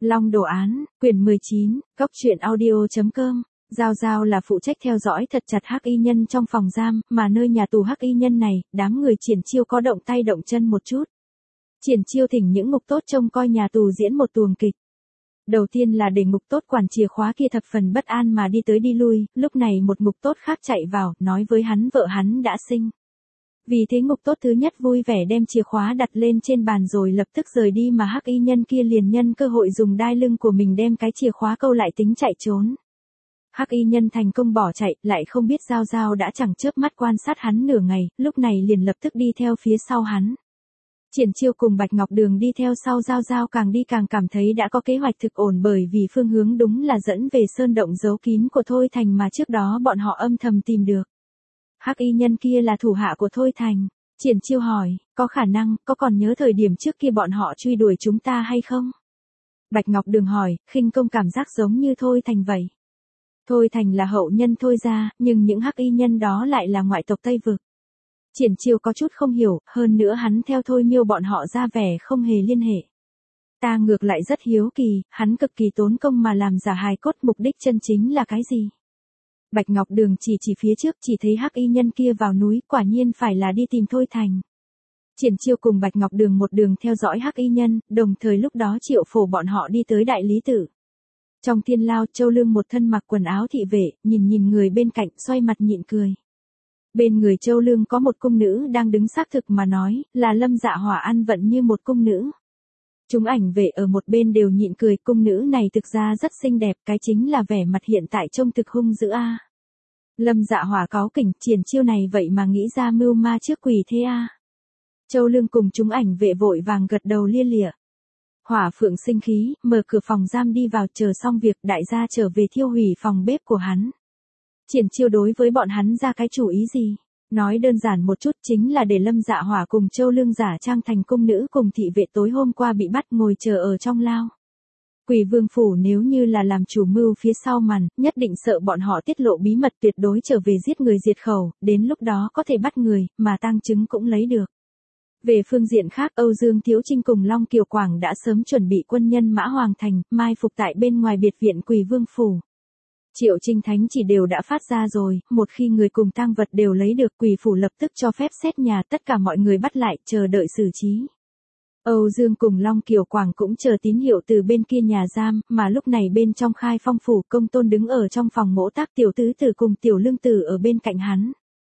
Long đồ án, quyển 19, Cốc truyện audio.com. Giao Giao là phụ trách theo dõi thật chặt hắc y nhân trong phòng giam, mà nơi nhà tù hắc y nhân này, đám người Triển Chiêu có động tay động chân một chút. Triển Chiêu thỉnh những ngục tốt trông coi nhà tù diễn một tuồng kịch. Đầu tiên là để ngục tốt quản chìa khóa kia thập phần bất an mà đi tới đi lui, lúc này một ngục tốt khác chạy vào, nói với hắn vợ hắn đã sinh. Vì thế ngục tốt thứ nhất vui vẻ đem chìa khóa đặt lên trên bàn rồi lập tức rời đi, mà hắc y nhân kia liền nhân cơ hội dùng đai lưng của mình đem cái chìa khóa câu lại tính chạy trốn. Hắc y nhân thành công bỏ chạy, lại không biết Giao Giao đã chẳng chớp mắt quan sát hắn nửa ngày, lúc này liền lập tức đi theo phía sau hắn. Triển Chiêu cùng Bạch Ngọc Đường đi theo sau Giao Giao, càng đi càng cảm thấy đã có kế hoạch thực ổn, bởi vì phương hướng đúng là dẫn về sơn động giấu kín của Thôi Thành mà trước đó bọn họ âm thầm tìm được. Hắc y nhân kia là thủ hạ của Thôi Thành. Triển Chiêu hỏi, có khả năng, có còn nhớ thời điểm trước kia bọn họ truy đuổi chúng ta hay không? Bạch Ngọc Đường hỏi, khinh công cảm giác giống như Thôi Thành vậy. Thôi Thành là hậu nhân Thôi gia, nhưng những hắc y nhân đó lại là ngoại tộc Tây Vực. Triển Chiêu có chút không hiểu, hơn nữa hắn theo Thôi Miêu bọn họ ra vẻ không hề liên hệ. Ta ngược lại rất hiếu kỳ, hắn cực kỳ tốn công mà làm giả hài cốt, mục đích chân chính là cái gì? Bạch Ngọc Đường chỉ phía trước, chỉ thấy hắc y nhân kia vào núi, quả nhiên phải là đi tìm Thôi Thành. Triển Chiêu cùng Bạch Ngọc Đường một đường theo dõi hắc y nhân, đồng thời lúc đó Triệu Phổ bọn họ đi tới Đại Lý Tự. Trong thiên lao, Châu Lương một thân mặc quần áo thị vệ, nhìn người bên cạnh, xoay mặt nhịn cười. Bên người Châu Lương có một cung nữ đang đứng xác thực mà nói, là Lâm Dạ Hỏa ăn vận như một cung nữ. Chúng ảnh vệ ở một bên đều nhịn cười, cung nữ này thực ra rất xinh đẹp, cái chính là vẻ mặt hiện tại trông thực hung dữ a. Lâm Dạ Hỏa cáu kỉnh, Triển Chiêu này vậy mà nghĩ ra mưu ma trước quỷ thế a. Châu Lương cùng chúng ảnh vệ vội vàng gật đầu lia lịa. Hỏa Phượng sinh khí, mở cửa phòng giam đi vào, chờ xong việc đại gia trở về thiêu hủy phòng bếp của hắn. Triển Chiêu đối với bọn hắn ra cái chủ ý gì? Nói đơn giản một chút, chính là để Lâm Dạ Hỏa cùng Châu Lương giả trang thành cung nữ cùng thị vệ tối hôm qua bị bắt ngồi chờ ở trong lao. Quỷ Vương phủ nếu như là làm chủ mưu phía sau màn, nhất định sợ bọn họ tiết lộ bí mật, tuyệt đối trở về giết người diệt khẩu, đến lúc đó có thể bắt người, mà tang chứng cũng lấy được. Về phương diện khác, Âu Dương Thiếu Trinh cùng Long Kiều Quảng đã sớm chuẩn bị quân nhân Mã Hoàng Thành, mai phục tại bên ngoài biệt viện Quỷ Vương phủ. Triệu Trinh thánh chỉ đều đã phát ra rồi, một khi người cùng tang vật đều lấy được, Quỷ phủ lập tức cho phép xét nhà, tất cả mọi người bắt lại, chờ đợi xử trí. Âu Dương cùng Long Kiều Quảng cũng chờ tín hiệu từ bên kia nhà giam, mà lúc này bên trong Khai Phong phủ, Công Tôn đứng ở trong phòng mỗ tác, Tiểu Tứ Tử cùng Tiểu Lương Tử ở bên cạnh hắn.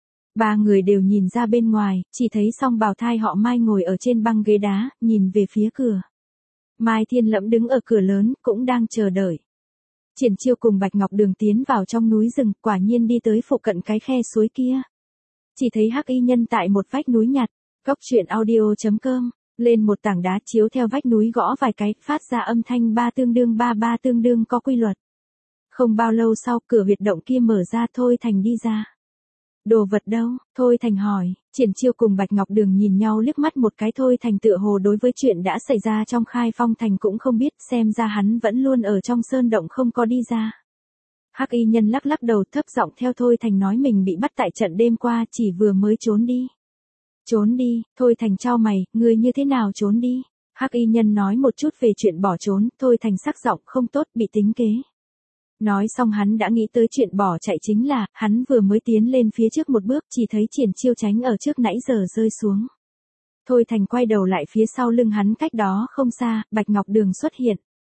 Ba người đều nhìn ra bên ngoài, chỉ thấy Song Bào Thai họ Mai ngồi ở trên băng ghế đá, nhìn về phía cửa. Mai Thiên Lẫm đứng ở cửa lớn, cũng đang chờ đợi. Triển Chiêu cùng Bạch Ngọc Đường tiến vào trong núi rừng, quả nhiên đi tới phụ cận cái khe suối kia. Chỉ thấy hắc y nhân tại một vách núi nhặt, Cốc truyện audio.com, lên một tảng đá chiếu theo vách núi gõ vài cái, phát ra âm thanh ba tương đương có quy luật. Không bao lâu sau, cửa huyệt động kia mở ra, Thôi Thành đi ra. Đồ vật đâu? Thôi Thành hỏi. Triển Chiêu cùng Bạch Ngọc Đường nhìn nhau liếc mắt một cái, Thôi Thành tựa hồ đối với chuyện đã xảy ra trong Khai Phong thành cũng không biết, xem ra hắn vẫn luôn ở trong sơn động không có đi ra. Hắc y nhân lắc đầu thấp giọng theo Thôi Thành nói mình bị bắt tại trận đêm qua, chỉ vừa mới trốn đi. Trốn đi? Thôi Thành chau mày, ngươi như thế nào trốn đi? Hắc y nhân nói một chút về chuyện bỏ trốn, Thôi Thành sắc giọng không tốt, bị tính kế. Nói xong hắn đã nghĩ tới chuyện bỏ chạy, chính là, hắn vừa mới tiến lên phía trước một bước, chỉ thấy Triển Chiêu tránh ở trước nãy giờ rơi xuống. Thôi Thành quay đầu lại, phía sau lưng hắn cách đó không xa, Bạch Ngọc Đường xuất hiện.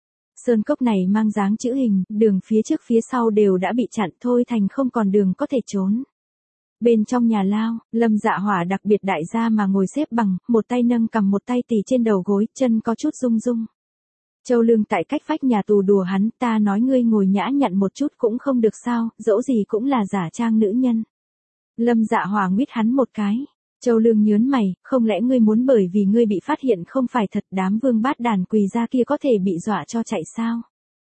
Sơn cốc này mang dáng chữ hình, đường phía trước phía sau đều đã bị chặn, Thôi Thành không còn đường có thể trốn. Bên trong nhà lao, Lâm Dạ Hỏa đặc biệt đại gia mà ngồi xếp bằng, một tay nâng cầm một tay tì trên đầu gối, chân có chút rung rung. Châu Lương tại cách vách nhà tù đùa hắn, ta nói ngươi ngồi nhã nhặn một chút cũng không được sao, dẫu gì cũng là giả trang nữ nhân. Lâm Dạ Hỏa nguyết hắn một cái. Châu Lương nhớn mày, không lẽ ngươi muốn bởi vì ngươi bị phát hiện không phải thật, đám vương bát đàn quỳ ra kia có thể bị dọa cho chạy sao?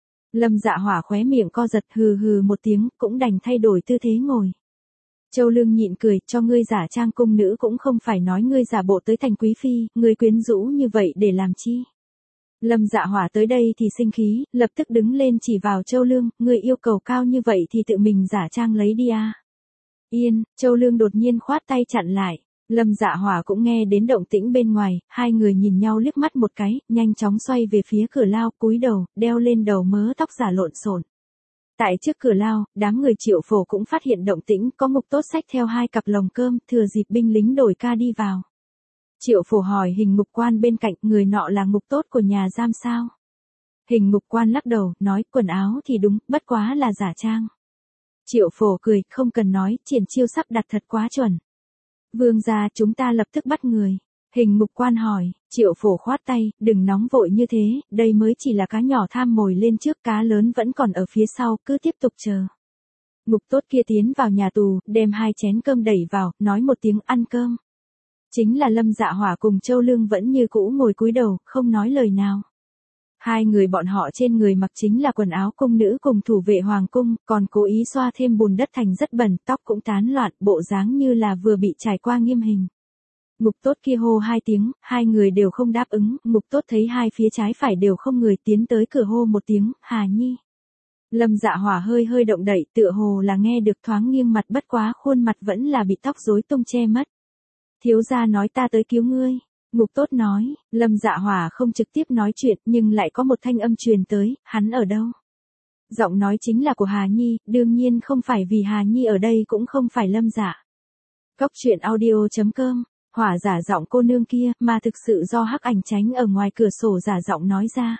Lâm Dạ Hỏa khóe miệng co giật, hừ một tiếng, cũng đành thay đổi tư thế ngồi. Châu Lương nhịn cười, cho ngươi giả trang cung nữ cũng không phải nói ngươi giả bộ tới thành quý phi, ngươi quyến rũ như vậy để làm chi? Lâm Dạ Hỏa tới đây thì sinh khí, lập tức đứng lên chỉ vào Châu Lương, ngươi yêu cầu cao như vậy thì tự mình giả trang lấy đi a. Yên, Châu Lương đột nhiên khoát tay chặn lại. Lâm Dạ Hỏa cũng nghe đến động tĩnh bên ngoài, hai người nhìn nhau liếc mắt một cái, nhanh chóng xoay về phía cửa lao, cúi đầu, đeo lên đầu mớ tóc giả lộn xộn. Tại trước cửa lao, đám người Triệu Phổ cũng phát hiện động tĩnh, có Ngục Tốt xách theo 2 cặp lồng cơm, thừa dịp binh lính đổi ca đi vào. Triệu Phổ hỏi Hình Ngục Quan bên cạnh, người nọ là Ngục Tốt của nhà giam sao? Hình Ngục Quan lắc đầu, nói, quần áo thì đúng, bất quá là giả trang. Triệu Phổ cười, không cần nói, triển chiêu sắp đặt thật quá chuẩn. Vương gia, chúng ta lập tức bắt người. Hình Ngục Quan hỏi, Triệu Phổ khoát tay, đừng nóng vội như thế, đây mới chỉ là cá nhỏ tham mồi lên trước, cá lớn vẫn còn ở phía sau, cứ tiếp tục chờ. Ngục Tốt kia tiến vào nhà tù, đem 2 chén cơm đẩy vào, nói một tiếng ăn cơm. Chính là Lâm Dạ Hỏa cùng Châu Lương vẫn như cũ ngồi cúi đầu, không nói lời nào. Hai người bọn họ trên người mặc chính là quần áo cung nữ cùng thủ vệ hoàng cung, còn cố ý xoa thêm bùn đất thành rất bẩn, tóc cũng tán loạn, bộ dáng như là vừa bị trải qua nghiêm hình. Ngục Tốt kia hô 2 tiếng, hai người đều không đáp ứng, Ngục Tốt thấy hai phía trái phải đều không người, tiến tới cửa hô một tiếng, Hà Nhi. Lâm Dạ Hỏa hơi hơi động đậy, tựa hồ là nghe được, thoáng nghiêng mặt, bất quá khuôn mặt vẫn là bị tóc rối tung che mất. Thiếu gia nói ta tới cứu ngươi. Ngục Tốt nói, Lâm Dạ Hỏa không trực tiếp nói chuyện, nhưng lại có một thanh âm truyền tới, hắn ở đâu? Giọng nói chính là của Hà Nhi, đương nhiên không phải vì Hà Nhi ở đây cũng không phải Lâm Dạ. Cóc truyện audio.com, Hỏa giả giọng cô nương kia, mà thực sự do Hắc Ảnh tránh ở ngoài cửa sổ giả giọng nói ra.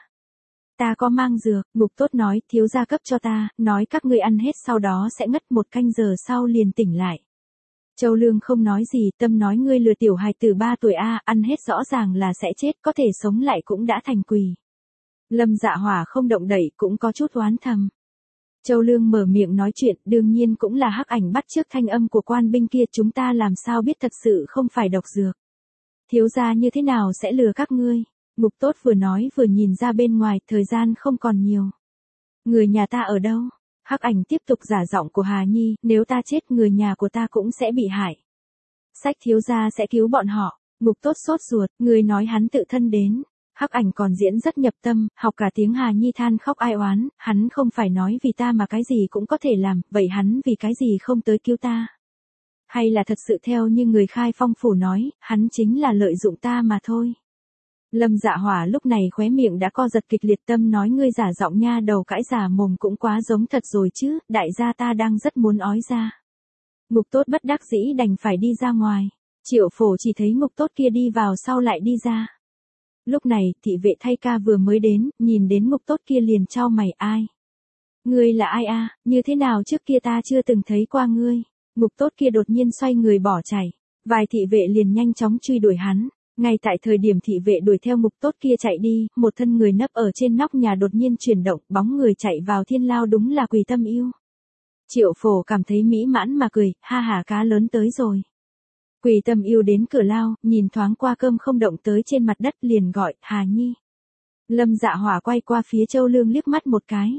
Ta có mang dược, Ngục Tốt nói, thiếu gia cấp cho ta, nói các ngươi ăn hết sau đó sẽ ngất 1 canh giờ sau liền tỉnh lại. Châu Lương không nói gì, Tâm nói ngươi lừa tiểu hài tử 3 tuổi ăn hết rõ ràng là sẽ chết, có thể sống lại cũng đã thành quỷ. Lâm Dạ Hỏa không động đậy, cũng có chút oán thầm. Châu Lương mở miệng nói chuyện, đương nhiên cũng là Hắc Ảnh bắt chước thanh âm của quan binh kia, chúng ta làm sao biết thật sự không phải độc dược. Thiếu gia như thế nào sẽ lừa các ngươi? Ngục Tốt vừa nói vừa nhìn ra bên ngoài, thời gian không còn nhiều. Người nhà ta ở đâu? Hắc Ảnh tiếp tục giả giọng của Hà Nhi, nếu ta chết người nhà của ta cũng sẽ bị hại. Sách thiếu gia sẽ cứu bọn họ. Ngục Tốt sốt ruột, người nói hắn tự thân đến. Hắc Ảnh còn diễn rất nhập tâm, học cả tiếng Hà Nhi than khóc ai oán, hắn không phải nói vì ta mà cái gì cũng có thể làm, vậy hắn vì cái gì không tới cứu ta? Hay là thật sự theo như người khai phong phủ nói, hắn chính là lợi dụng ta mà thôi. Lâm Dạ Hỏa lúc này khóe miệng đã co giật kịch liệt, Tâm nói ngươi giả giọng nha đầu cãi giả mồm cũng quá giống thật rồi chứ, đại gia ta đang rất muốn ói ra. Ngục Tốt bất đắc dĩ đành phải đi ra ngoài. Triệu Phổ chỉ thấy Ngục Tốt kia đi vào sau lại đi ra. Lúc này, thị vệ thay ca vừa mới đến, nhìn đến Ngục Tốt kia liền chau mày, ai? Ngươi là ai a? Như thế nào trước kia ta chưa từng thấy qua ngươi? Ngục Tốt kia đột nhiên xoay người bỏ chạy. Vài thị vệ liền nhanh chóng truy đuổi hắn. Ngay tại thời điểm thị vệ đuổi theo Ngục Tốt kia chạy đi, một thân người nấp ở trên nóc nhà đột nhiên chuyển động, bóng người chạy vào thiên lao đúng là Quỳ Tâm Yêu. Triệu Phổ cảm thấy mỹ mãn mà cười, ha ha, cá lớn tới rồi. Quỳ Tâm Yêu đến cửa lao, nhìn thoáng qua cơm không động tới trên mặt đất liền gọi, Hà Nhi. Lâm Dạ Hỏa quay qua phía Châu Lương liếc mắt một cái.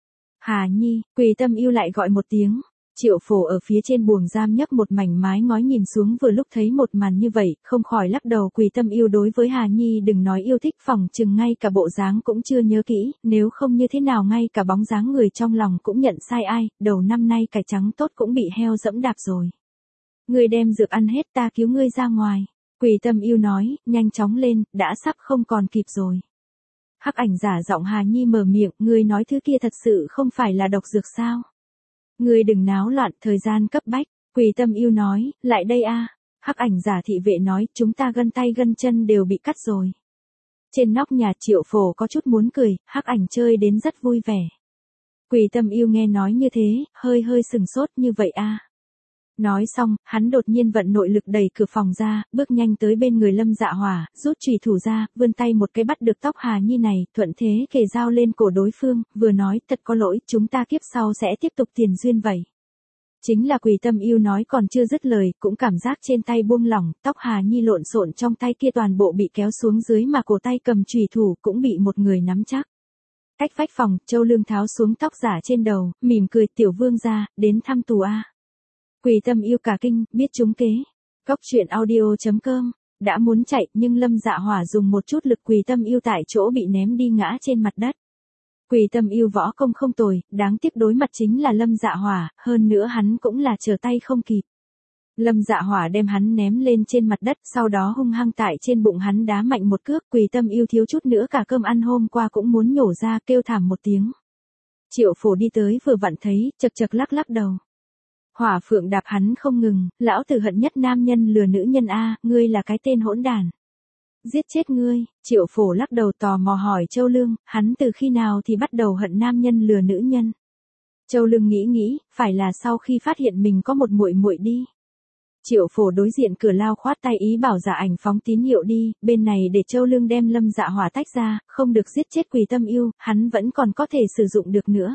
Hà Nhi, Quỳ Tâm Yêu lại gọi một tiếng. Triệu Phổ ở phía trên buồng giam nhấc một mảnh mái ngói nhìn xuống, vừa lúc thấy một màn như vậy, không khỏi lắc đầu. Quỳ Tâm Yêu đối với Hà Nhi đừng nói yêu thích, phòng chừng ngay cả bộ dáng cũng chưa nhớ kỹ, nếu không như thế nào ngay cả bóng dáng người trong lòng cũng nhận sai ai, đầu năm nay cải trắng tốt cũng bị heo dẫm đạp rồi. Ngươi đem dược ăn hết, ta cứu ngươi ra ngoài. Quỳ Tâm Yêu nói, nhanh chóng lên, đã sắp không còn kịp rồi. Hắc Ảnh giả giọng Hà Nhi mở miệng, ngươi nói thứ kia thật sự không phải là độc dược sao? Ngươi đừng náo loạn, thời gian cấp bách. Quỳ Tâm Yêu nói, lại đây a. Hắc Ảnh giả thị vệ nói, chúng ta gân tay gân chân đều bị cắt rồi. Trên nóc nhà Triệu Phổ có chút muốn cười, Hắc Ảnh chơi đến rất vui vẻ. Quỳ Tâm Yêu nghe nói như thế, hơi hơi sừng sốt, như vậy a. Nói xong, hắn đột nhiên vận nội lực đẩy cửa phòng ra, bước nhanh tới bên người Lâm Dạ Hỏa, rút chùy thủ ra, vươn tay một cái bắt được tóc Hà Nhi này, thuận thế kề dao lên cổ đối phương, vừa nói, thật có lỗi, chúng ta kiếp sau sẽ tiếp tục tiền duyên vậy. Chính là Quỳ Tâm Yêu nói còn chưa dứt lời, cũng cảm giác trên tay buông lỏng, tóc Hà Nhi lộn xộn trong tay kia toàn bộ bị kéo xuống dưới mà cổ tay cầm chùy thủ cũng bị một người nắm chắc. Cách vách phòng, Châu Lương tháo xuống tóc giả trên đầu, mỉm cười, tiểu vương gia, đến thăm tù a. Quỳ Tâm Yêu cả kinh, biết trúng kế. Cóc truyện audio.com, đã muốn chạy nhưng Lâm Dạ Hỏa dùng một chút lực, Quỳ Tâm Yêu tại chỗ bị ném đi ngã trên mặt đất. Quỳ Tâm Yêu võ công không tồi, đáng tiếc đối mặt chính là Lâm Dạ Hỏa, hơn nữa hắn cũng là trở tay không kịp. Lâm Dạ Hỏa đem hắn ném lên trên mặt đất, sau đó hung hăng tại trên bụng hắn đá mạnh một cước, Quỳ Tâm Yêu thiếu chút nữa cả cơm ăn hôm qua cũng muốn nhổ ra, kêu thảm một tiếng. Triệu Phổ đi tới vừa vặn thấy, chật chật lắc lắc đầu. Hỏa Phượng đạp hắn không ngừng, lão tử hận nhất nam nhân lừa nữ nhân a, ngươi là cái tên hỗn đản. Giết chết ngươi, Triệu Phổ lắc đầu tò mò hỏi Châu Lương, hắn từ khi nào thì bắt đầu hận nam nhân lừa nữ nhân. Châu Lương nghĩ, phải là sau khi phát hiện mình có một muội muội đi. Triệu Phổ đối diện cửa lao khoát tay ý bảo Dạ Ảnh phóng tín hiệu đi, bên này để Châu Lương đem Lâm Dạ Hỏa tách ra, không được giết chết Quỳ Tâm Yêu, hắn vẫn còn có thể sử dụng được nữa.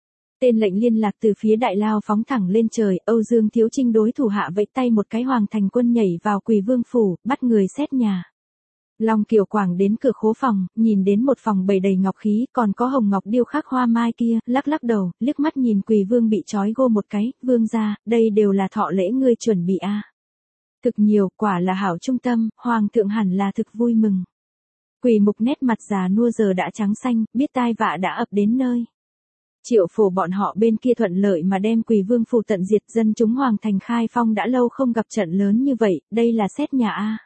Tên lệnh liên lạc từ phía đại lao phóng thẳng lên trời, Âu Dương Thiếu Trinh đối thủ hạ vẫy tay một cái Hoàng Thành Quân nhảy vào Quỳ Vương phủ, bắt người xét nhà. Long Kiều Quảng đến cửa khố phòng, nhìn đến một phòng bày đầy ngọc khí, còn có hồng ngọc điêu khắc hoa mai kia, lắc lắc đầu, liếc mắt nhìn Quỳ Vương bị trói gô một cái, vương gia, đây đều là thọ lễ ngươi chuẩn bị a. Thực nhiều, quả là hảo trung tâm, hoàng thượng hẳn là thực vui mừng. Quỳ Mục nét mặt già nua giờ đã trắng xanh, biết tai vạ đã ập đến nơi. Triệu Phổ bọn họ bên kia thuận lợi mà đem Quỳ Vương phủ tận diệt, dân chúng Hoàng Thành khai phong đã lâu không gặp trận lớn như vậy, đây là xét nhà a.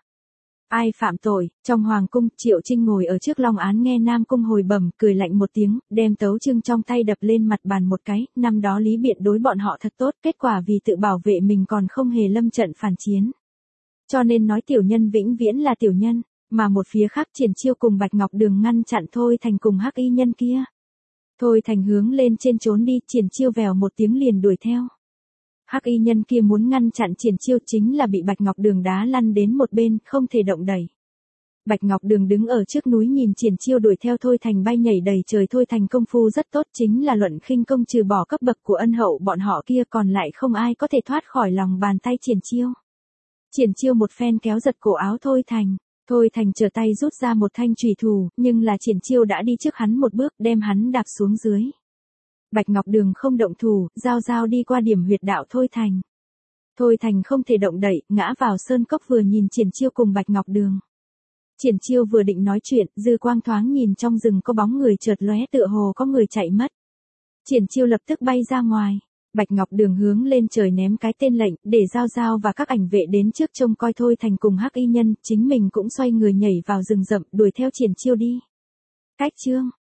Ai phạm tội, trong hoàng cung, Triệu Trinh ngồi ở trước long án nghe Nam Cung hồi bẩm, cười lạnh một tiếng, đem tấu chương trong tay đập lên mặt bàn một cái, năm đó Lý Biện đối bọn họ thật tốt, kết quả vì tự bảo vệ mình còn không hề lâm trận phản chiến. Cho nên nói tiểu nhân vĩnh viễn là tiểu nhân, mà một phía khác Triển Chiêu cùng Bạch Ngọc Đường ngăn chặn Thôi Thành cùng Hắc Y Nhân kia. Thôi Thành hướng lên trên trốn đi, Triển Chiêu vèo một tiếng liền đuổi theo. Hắc Y Nhân kia muốn ngăn chặn Triển Chiêu chính là bị Bạch Ngọc Đường đá lăn đến một bên, không thể động đẩy. Bạch Ngọc Đường đứng ở trước núi nhìn Triển Chiêu đuổi theo Thôi Thành bay nhảy đầy trời. Thôi Thành công phu rất tốt, chính là luận khinh công trừ bỏ cấp bậc của ân hậu bọn họ kia còn lại không ai có thể thoát khỏi lòng bàn tay Triển Chiêu. Triển Chiêu một phen kéo giật cổ áo Thôi Thành. Thôi Thành trở tay rút ra một thanh chùy thủ, nhưng là Triển Chiêu đã đi trước hắn một bước, đem hắn đạp xuống dưới. Bạch Ngọc Đường không động thủ, giao đi qua điểm huyệt đạo Thôi Thành. Thôi Thành không thể động đậy, ngã vào sơn cốc vừa nhìn Triển Chiêu cùng Bạch Ngọc Đường. Triển Chiêu vừa định nói chuyện, dư quang thoáng nhìn trong rừng có bóng người chợt lóe tựa hồ có người chạy mất. Triển Chiêu lập tức bay ra ngoài. Bạch Ngọc Đường hướng lên trời ném cái tên lệnh, để Giao và các ảnh vệ đến trước trông coi Thôi Thành cùng Hắc Y Nhân, chính mình cũng xoay người nhảy vào rừng rậm, đuổi theo Triển Chiêu đi. Cách chương